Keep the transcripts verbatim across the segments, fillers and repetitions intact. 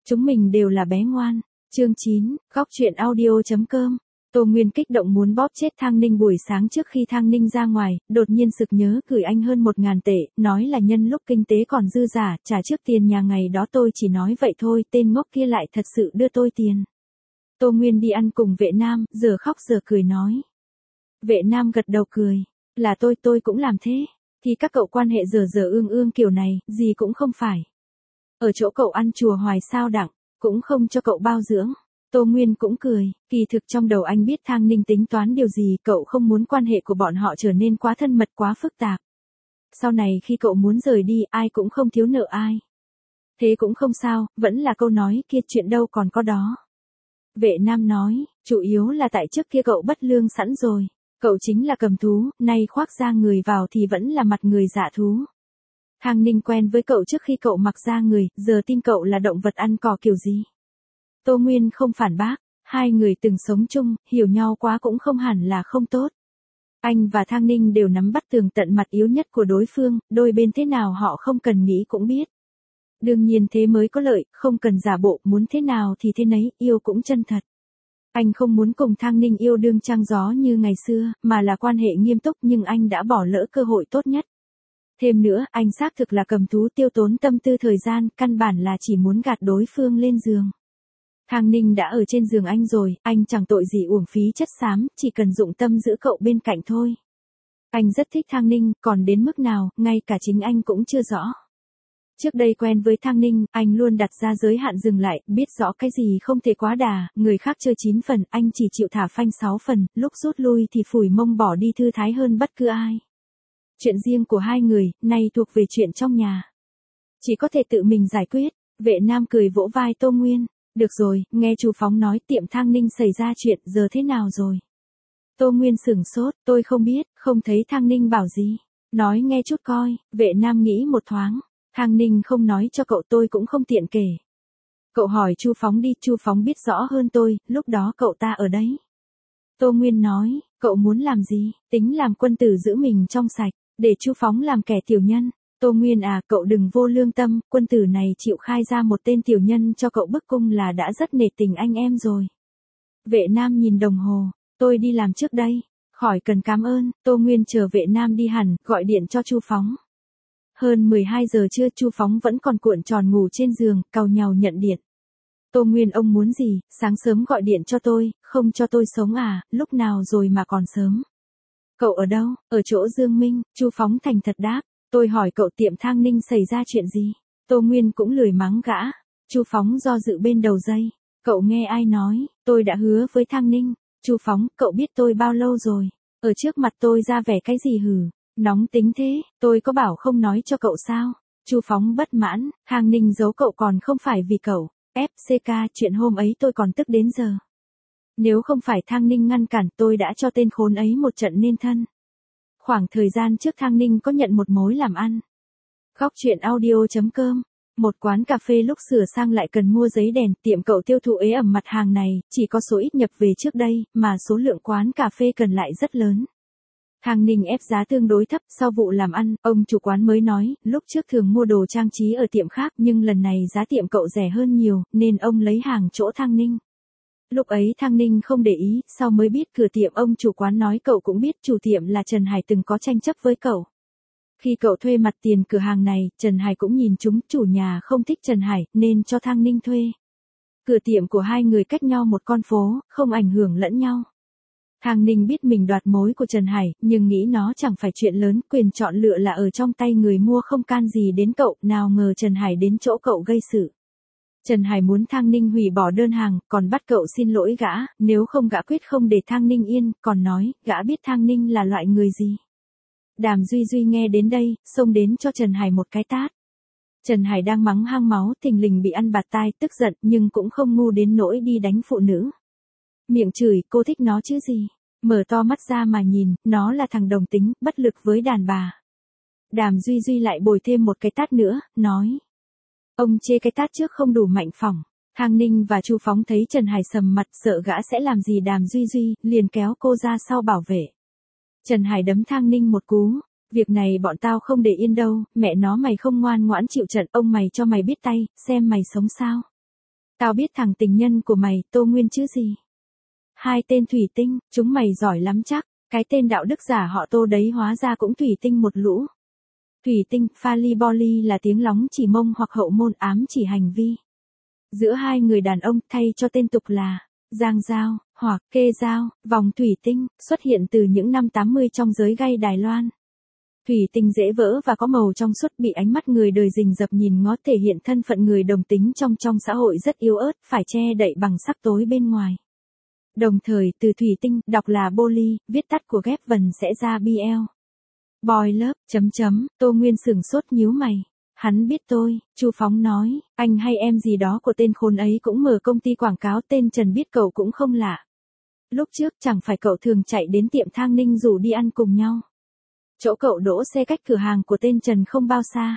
Chúng mình đều là bé ngoan. Chương chín, góc truyện audio.com. Tô Nguyên kích động muốn bóp chết Thang Ninh. Buổi sáng trước khi Thang Ninh ra ngoài, đột nhiên sực nhớ gửi anh hơn một ngàn tệ, nói là nhân lúc kinh tế còn dư giả, trả trước tiền nhà ngày đó. Tôi chỉ nói vậy thôi, tên ngốc kia lại thật sự đưa tôi tiền. Tô Nguyên đi ăn cùng Vệ Nam, giờ khóc giờ cười nói. Vệ Nam gật đầu cười, là tôi, tôi cũng làm thế. Thì các cậu quan hệ dở dở ương ương kiểu này, gì cũng không phải. Ở chỗ cậu ăn chùa hoài sao đặng, cũng không cho cậu bao dưỡng. Tô Nguyên cũng cười, kỳ thực trong đầu anh biết Thang Ninh tính toán điều gì, cậu không muốn quan hệ của bọn họ trở nên quá thân mật, quá phức tạp. Sau này khi cậu muốn rời đi, ai cũng không thiếu nợ ai. Thế cũng không sao, vẫn là câu nói kia, chuyện đâu còn có đó. Vệ Nam nói, chủ yếu là tại trước kia cậu bất lương sẵn rồi. Cậu chính là cầm thú, nay khoác da người vào thì vẫn là mặt người dạ thú. Thang Ninh quen với cậu trước khi cậu mặc da người, giờ tin cậu là động vật ăn cỏ kiểu gì. Tô Nguyên không phản bác, hai người từng sống chung, hiểu nhau quá cũng không hẳn là không tốt. Anh và Thang Ninh đều nắm bắt tường tận mặt yếu nhất của đối phương, đôi bên thế nào họ không cần nghĩ cũng biết. Đương nhiên thế mới có lợi, không cần giả bộ, muốn thế nào thì thế nấy, yêu cũng chân thật. Anh không muốn cùng Thang Ninh yêu đương trăng gió như ngày xưa, mà là quan hệ nghiêm túc, nhưng anh đã bỏ lỡ cơ hội tốt nhất. Thêm nữa, anh xác thực là cầm thú, tiêu tốn tâm tư thời gian, căn bản là chỉ muốn gạt đối phương lên giường. Thang Ninh đã ở trên giường anh rồi, anh chẳng tội gì uổng phí chất xám, chỉ cần dụng tâm giữ cậu bên cạnh thôi. Anh rất thích Thang Ninh, còn đến mức nào, ngay cả chính anh cũng chưa rõ. Trước đây quen với Thang Ninh, anh luôn đặt ra giới hạn dừng lại, biết rõ cái gì không thể quá đà, người khác chơi chín phần, anh chỉ chịu thả phanh sáu phần, lúc rút lui thì phủi mông bỏ đi thư thái hơn bất cứ ai. Chuyện riêng của hai người, nay thuộc về chuyện trong nhà. Chỉ có thể tự mình giải quyết. Vệ Nam cười vỗ vai Tô Nguyên. Được rồi, nghe chú Phóng nói tiệm Thang Ninh xảy ra chuyện, giờ thế nào rồi? Tô Nguyên sửng sốt, tôi không biết, không thấy Thang Ninh bảo gì. Nói nghe chút coi. Vệ Nam nghĩ một thoáng. Thang Ninh không nói cho cậu, tôi cũng không tiện kể. Cậu hỏi Chu Phóng đi, Chu Phóng biết rõ hơn tôi, lúc đó cậu ta ở đấy. Tô Nguyên nói, cậu muốn làm gì? Tính làm quân tử giữ mình trong sạch, để Chu Phóng làm kẻ tiểu nhân. Tô Nguyên à, cậu đừng vô lương tâm, quân tử này chịu khai ra một tên tiểu nhân cho cậu bức cung là đã rất nể tình anh em rồi. Vệ Nam nhìn đồng hồ, tôi đi làm trước đây. Khỏi cần cảm ơn. Tô Nguyên chờ Vệ Nam đi hẳn, gọi điện cho Chu Phóng. Hơn mười hai giờ trưa, Chu Phóng vẫn còn cuộn tròn ngủ trên giường, càu nhàu nhận điện. Tô Nguyên, ông muốn gì? Sáng sớm gọi điện cho tôi, không cho tôi sống à, lúc nào rồi mà còn sớm. Cậu ở đâu? Ở chỗ Dương Minh. Chu Phóng thành thật đáp. Tôi hỏi cậu tiệm Thang Ninh xảy ra chuyện gì? Tô Nguyên cũng lười mắng gã. Chu Phóng do dự bên đầu dây. Cậu nghe ai nói? Tôi đã hứa với Thang Ninh. Chu Phóng, cậu biết tôi bao lâu rồi? Ở trước mặt tôi ra vẻ cái gì hử? Nóng tính thế, tôi có bảo không nói cho cậu sao? Chu Phóng bất mãn, Thang Ninh giấu cậu còn không phải vì cậu. ép xê ca, chuyện hôm ấy tôi còn tức đến giờ. Nếu không phải Thang Ninh ngăn cản, tôi đã cho tên khốn ấy một trận nên thân. Khoảng thời gian trước Thang Ninh có nhận một mối làm ăn. Góc truyện audio.com. Một quán cà phê lúc sửa sang lại cần mua giấy đèn, tiệm cậu tiêu thụ ế ẩm mặt hàng này, chỉ có số ít nhập về trước đây, mà số lượng quán cà phê cần lại rất lớn. Thang Ninh ép giá tương đối thấp, sau vụ làm ăn, ông chủ quán mới nói, lúc trước thường mua đồ trang trí ở tiệm khác, nhưng lần này giá tiệm cậu rẻ hơn nhiều, nên ông lấy hàng chỗ Thang Ninh. Lúc ấy Thang Ninh không để ý, sau mới biết cửa tiệm ông chủ quán nói cậu cũng biết chủ tiệm là Trần Hải từng có tranh chấp với cậu. Khi cậu thuê mặt tiền cửa hàng này, Trần Hải cũng nhìn chúng, chủ nhà không thích Trần Hải, nên cho Thang Ninh thuê. Cửa tiệm của hai người cách nhau một con phố, không ảnh hưởng lẫn nhau. Thang Ninh biết mình đoạt mối của Trần Hải, nhưng nghĩ nó chẳng phải chuyện lớn, quyền chọn lựa là ở trong tay người mua, không can gì đến cậu, nào ngờ Trần Hải đến chỗ cậu gây sự. Trần Hải muốn Thang Ninh hủy bỏ đơn hàng, còn bắt cậu xin lỗi gã, nếu không gã quyết không để Thang Ninh yên, còn nói, gã biết Thang Ninh là loại người gì. Đàm Duy Duy nghe đến đây, xông đến cho Trần Hải một cái tát. Trần Hải đang mắng hang máu, thình lình bị ăn bạt tai, tức giận, nhưng cũng không ngu đến nỗi đi đánh phụ nữ. Miệng chửi, cô thích nó chứ gì. Mở to mắt ra mà nhìn, nó là thằng đồng tính, bất lực với đàn bà. Đàm Duy Duy lại bồi thêm một cái tát nữa, nói. Ông chê cái tát trước không đủ mạnh phỏng. Thang Ninh và Chu Phóng thấy Trần Hải sầm mặt, sợ gã sẽ làm gì Đàm Duy Duy, liền kéo cô ra sau bảo vệ. Trần Hải đấm Thang Ninh một cú. Việc này bọn tao không để yên đâu, mẹ nó mày không ngoan ngoãn chịu trận, ông mày cho mày biết tay, xem mày sống sao. Tao biết thằng tình nhân của mày, Tô Nguyên chứ gì. Hai tên thủy tinh, chúng mày giỏi lắm chắc, cái tên đạo đức giả họ Tô đấy hóa ra cũng thủy tinh một lũ. Thủy tinh, Phali Boli là tiếng lóng chỉ mông hoặc hậu môn ám chỉ hành vi. Giữa hai người đàn ông thay cho tên tục là giang giao, hoặc kê giao, vòng thủy tinh, xuất hiện từ những năm tám mươi trong giới gay Đài Loan. Thủy tinh dễ vỡ và có màu trong suốt bị ánh mắt người đời rình rập nhìn ngó thể hiện thân phận người đồng tính trong trong xã hội rất yếu ớt, phải che đậy bằng sắc tối bên ngoài. Đồng thời từ thủy tinh, đọc là Boli, viết tắt của ghép vần sẽ ra bê lờ. Boy love, chấm chấm, Tô Nguyên sửng sốt nhíu mày. Hắn biết tôi, Chu Phóng nói, anh hay em gì đó của tên khốn ấy cũng mở công ty quảng cáo tên Trần biết cậu cũng không lạ. Lúc trước chẳng phải cậu thường chạy đến tiệm Thang Ninh rủ đi ăn cùng nhau. Chỗ cậu đỗ xe cách cửa hàng của tên Trần không bao xa.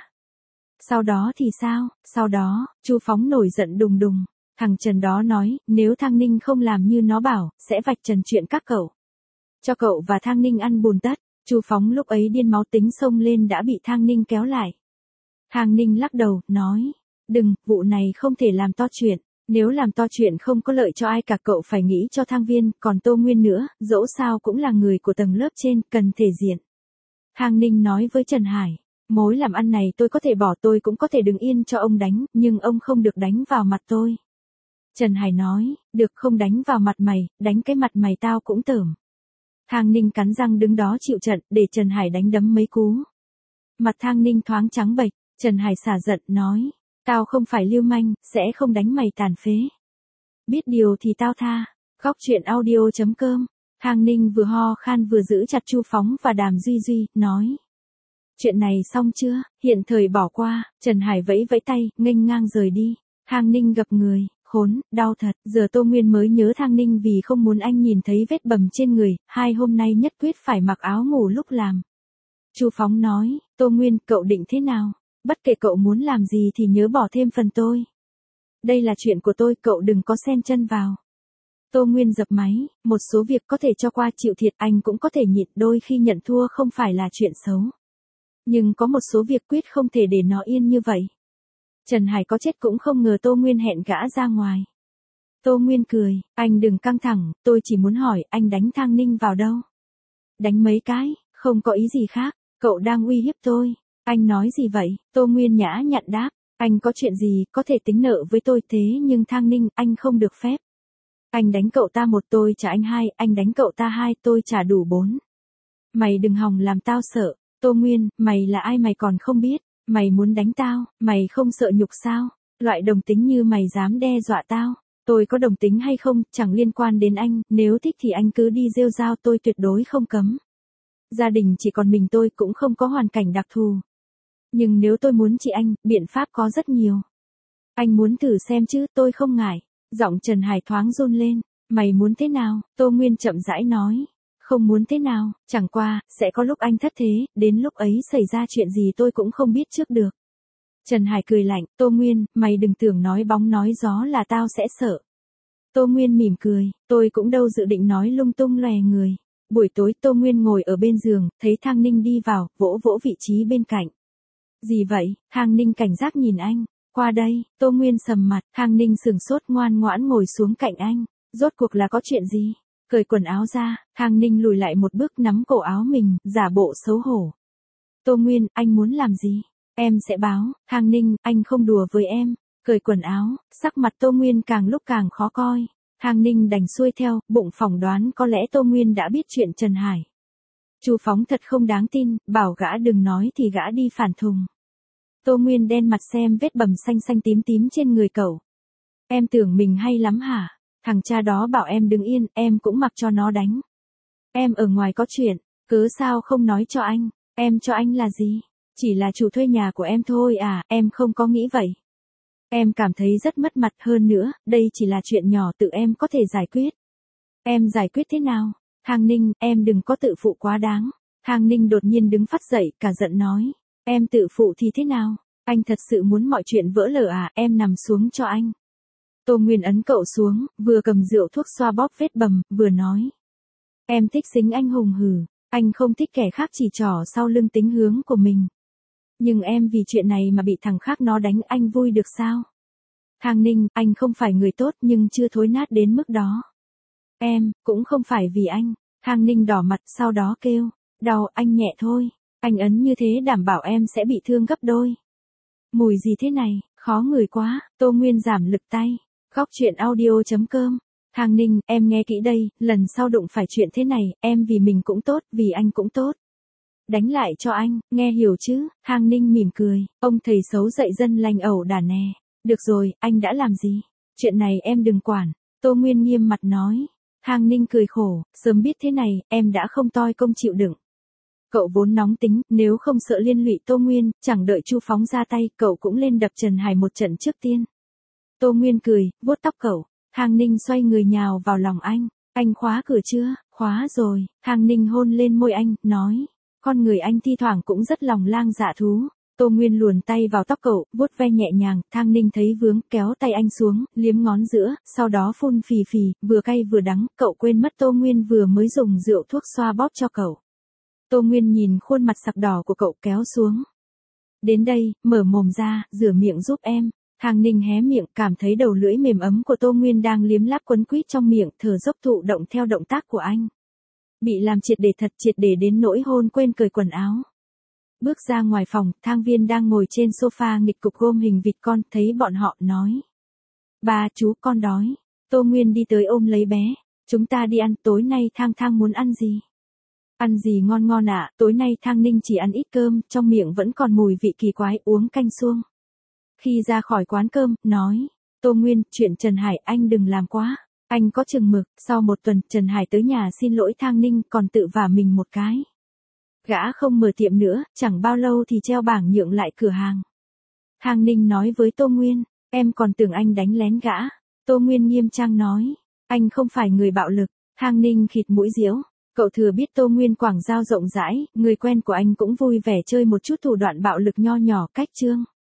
Sau đó thì sao, sau đó, Chu Phóng nổi giận đùng đùng. Thằng Trần đó nói, nếu Thang Ninh không làm như nó bảo, sẽ vạch trần chuyện các cậu. Cho cậu và Thang Ninh ăn bùn tất. Chu Phóng lúc ấy điên máu tính xông lên đã bị Thang Ninh kéo lại. Thang Ninh lắc đầu, nói, đừng, vụ này không thể làm to chuyện. Nếu làm to chuyện không có lợi cho ai cả, cậu phải nghĩ cho Thang Viên, còn Tô Nguyên nữa, dẫu sao cũng là người của tầng lớp trên, cần thể diện. Thang Ninh nói với Trần Hải, mối làm ăn này tôi có thể bỏ, tôi cũng có thể đứng yên cho ông đánh, nhưng ông không được đánh vào mặt tôi. Trần Hải nói, được, không đánh vào mặt mày, đánh cái mặt mày tao cũng tởm. Thang Ninh cắn răng đứng đó chịu trận, để Trần Hải đánh đấm mấy cú. Mặt Thang Ninh thoáng trắng bệch, Trần Hải xả giận, nói, tao không phải lưu manh, sẽ không đánh mày tàn phế. Biết điều thì tao tha. Góc truyện audio chấm com. Thang Ninh vừa ho khan vừa giữ chặt Chu Phóng và Đàm Duy Duy, nói. Chuyện này xong chưa, hiện thời bỏ qua. Trần Hải vẫy vẫy tay, nghênh ngang rời đi. Thang Ninh gập người, khốn, đau thật. Giờ Tô Nguyên mới nhớ Thang Ninh vì không muốn anh nhìn thấy vết bầm trên người, hai hôm nay nhất quyết phải mặc áo ngủ lúc làm. Chu Phóng nói, Tô Nguyên, cậu định thế nào? Bất kể cậu muốn làm gì thì nhớ bỏ thêm phần tôi. Đây là chuyện của tôi, cậu đừng có xen chân vào. Tô Nguyên dập máy, một số việc có thể cho qua chịu thiệt, anh cũng có thể nhịn, đôi khi nhận thua không phải là chuyện xấu. Nhưng có một số việc quyết không thể để nó yên như vậy. Trần Hải có chết cũng không ngờ Tô Nguyên hẹn gã ra ngoài. Tô Nguyên cười, anh đừng căng thẳng, tôi chỉ muốn hỏi anh đánh Thang Ninh vào đâu? Đánh mấy cái, không có ý gì khác, cậu đang uy hiếp tôi. Anh nói gì vậy? Tô Nguyên nhã nhặn đáp, anh có chuyện gì có thể tính nợ với tôi, thế nhưng Thang Ninh anh không được phép. Anh đánh cậu ta một tôi trả anh hai, anh đánh cậu ta hai tôi trả đủ bốn. Mày đừng hòng làm tao sợ. Tô Nguyên, mày là ai mày còn không biết, mày muốn đánh tao, mày không sợ nhục sao? Loại đồng tính như mày dám đe dọa tao. Tôi có đồng tính hay không, chẳng liên quan đến anh, nếu thích thì anh cứ đi rêu rao, tôi tuyệt đối không cấm. Gia đình chỉ còn mình tôi, cũng không có hoàn cảnh đặc thù. Nhưng nếu tôi muốn chị anh, biện pháp có rất nhiều. Anh muốn thử xem chứ, tôi không ngại. Giọng Trần Hải thoáng run lên. Mày muốn thế nào? Tô Nguyên chậm rãi nói. Không muốn thế nào, chẳng qua, sẽ có lúc anh thất thế, đến lúc ấy xảy ra chuyện gì tôi cũng không biết trước được. Trần Hải cười lạnh, Tô Nguyên, mày đừng tưởng nói bóng nói gió là tao sẽ sợ. Tô Nguyên mỉm cười, tôi cũng đâu dự định nói lung tung lòe người. Buổi tối Tô Nguyên ngồi ở bên giường, thấy Thang Ninh đi vào, vỗ vỗ vị trí bên cạnh. Gì vậy? Thang Ninh cảnh giác nhìn anh. Qua đây, Tô Nguyên sầm mặt, Thang Ninh sừng sốt ngoan ngoãn ngồi xuống cạnh anh. Rốt cuộc là có chuyện gì? Cởi quần áo ra, Thang Ninh lùi lại một bước nắm cổ áo mình, giả bộ xấu hổ. Tô Nguyên, anh muốn làm gì? Em sẽ báo. Thang Ninh, anh không đùa với em. Cởi quần áo, sắc mặt Tô Nguyên càng lúc càng khó coi. Thang Ninh đành xuôi theo, bụng phỏng đoán có lẽ Tô Nguyên đã biết chuyện Trần Hải. Chu Phóng thật không đáng tin, bảo gã đừng nói thì gã đi phản thùng. Tô Nguyên đen mặt xem vết bầm xanh xanh tím tím trên người cậu. Em tưởng mình hay lắm hả? Thằng cha đó bảo em đứng yên, em cũng mặc cho nó đánh. Em ở ngoài có chuyện, cớ sao không nói cho anh? Em cho anh là gì? Chỉ là chủ thuê nhà của em thôi à, em không có nghĩ vậy. Em cảm thấy rất mất mặt, hơn nữa, đây chỉ là chuyện nhỏ tự em có thể giải quyết. Em giải quyết thế nào? Thang Ninh, em đừng có tự phụ quá đáng. Thang Ninh đột nhiên đứng phát dậy, cả giận nói. Em tự phụ thì thế nào? Anh thật sự muốn mọi chuyện vỡ lở à, em nằm xuống cho anh. Tô Nguyên ấn cậu xuống, vừa cầm rượu thuốc xoa bóp vết bầm, vừa nói. Em thích xính anh hùng hử, anh không thích kẻ khác chỉ trỏ sau lưng tính hướng của mình. Nhưng em vì chuyện này mà bị thằng khác nó đánh, anh vui được sao? Thang Ninh, anh không phải người tốt nhưng chưa thối nát đến mức đó. Em, cũng không phải vì anh. Thang Ninh đỏ mặt sau đó kêu. Đau, anh nhẹ thôi. Anh ấn như thế đảm bảo em sẽ bị thương gấp đôi. Mùi gì thế này, khó ngửi quá. Tô Nguyên giảm lực tay. Góc chuyện audio chấm com. Thang Ninh, em nghe kỹ đây, lần sau đụng phải chuyện thế này, em vì mình cũng tốt, vì anh cũng tốt. Đánh lại cho anh, nghe hiểu chứ? Thang Ninh mỉm cười, ông thầy xấu dạy dân lành ẩu đả nè. Được rồi, anh đã làm gì? Chuyện này em đừng quản. Tô Nguyên nghiêm mặt nói. Thang Ninh cười khổ, sớm biết thế này, em đã không toi công chịu đựng. Cậu vốn nóng tính, nếu không sợ liên lụy Tô Nguyên, chẳng đợi Chu Phóng ra tay, cậu cũng lên đập Trần Hải một trận trước tiên. Tô Nguyên cười, vuốt tóc cậu. Thang Ninh xoay người nhào vào lòng anh. Anh khóa cửa chưa? Khóa rồi. Thang Ninh hôn lên môi anh, nói. Con người anh thi thoảng cũng rất lòng lang dạ thú. Tô Nguyên luồn tay vào tóc cậu, vuốt ve nhẹ nhàng. Thang Ninh thấy vướng, kéo tay anh xuống, liếm ngón giữa, sau đó phun phì phì, vừa cay vừa đắng. Cậu quên mất Tô Nguyên vừa mới dùng rượu thuốc xoa bóp cho cậu. Tô Nguyên nhìn khuôn mặt sặc đỏ của cậu kéo xuống. Đến đây, mở mồm ra, rửa miệng giúp em. Thang Ninh hé miệng, cảm thấy đầu lưỡi mềm ấm của Tô Nguyên đang liếm láp quấn quýt trong miệng, thở dốc thụ động theo động tác của anh. Bị làm triệt để thật triệt để đến nỗi hôn quên cởi quần áo. Bước ra ngoài phòng, Thang Viên đang ngồi trên sofa nghịch cục gôm hình vịt con, thấy bọn họ, nói. Ba, chú, con đói. Tô Nguyên đi tới ôm lấy bé. Chúng ta đi ăn, tối nay Thang Thang muốn ăn gì? Ăn gì ngon ngon ạ, à? Tối nay Thang Ninh chỉ ăn ít cơm, trong miệng vẫn còn mùi vị kỳ quái, uống canh suông. Khi ra khỏi quán cơm, nói. Tô Nguyên, chuyện Trần Hải anh đừng làm quá. Anh có chừng mực, sau một tuần, Trần Hải tới nhà xin lỗi Thang Ninh, còn tự vả mình một cái. Gã không mở tiệm nữa, chẳng bao lâu thì treo bảng nhượng lại cửa hàng. Thang Ninh nói với Tô Nguyên, em còn tưởng anh đánh lén gã. Tô Nguyên nghiêm trang nói, anh không phải người bạo lực. Thang Ninh khịt mũi giễu, cậu thừa biết Tô Nguyên quảng giao rộng rãi, người quen của anh cũng vui vẻ chơi một chút thủ đoạn bạo lực nho nhỏ cách trương.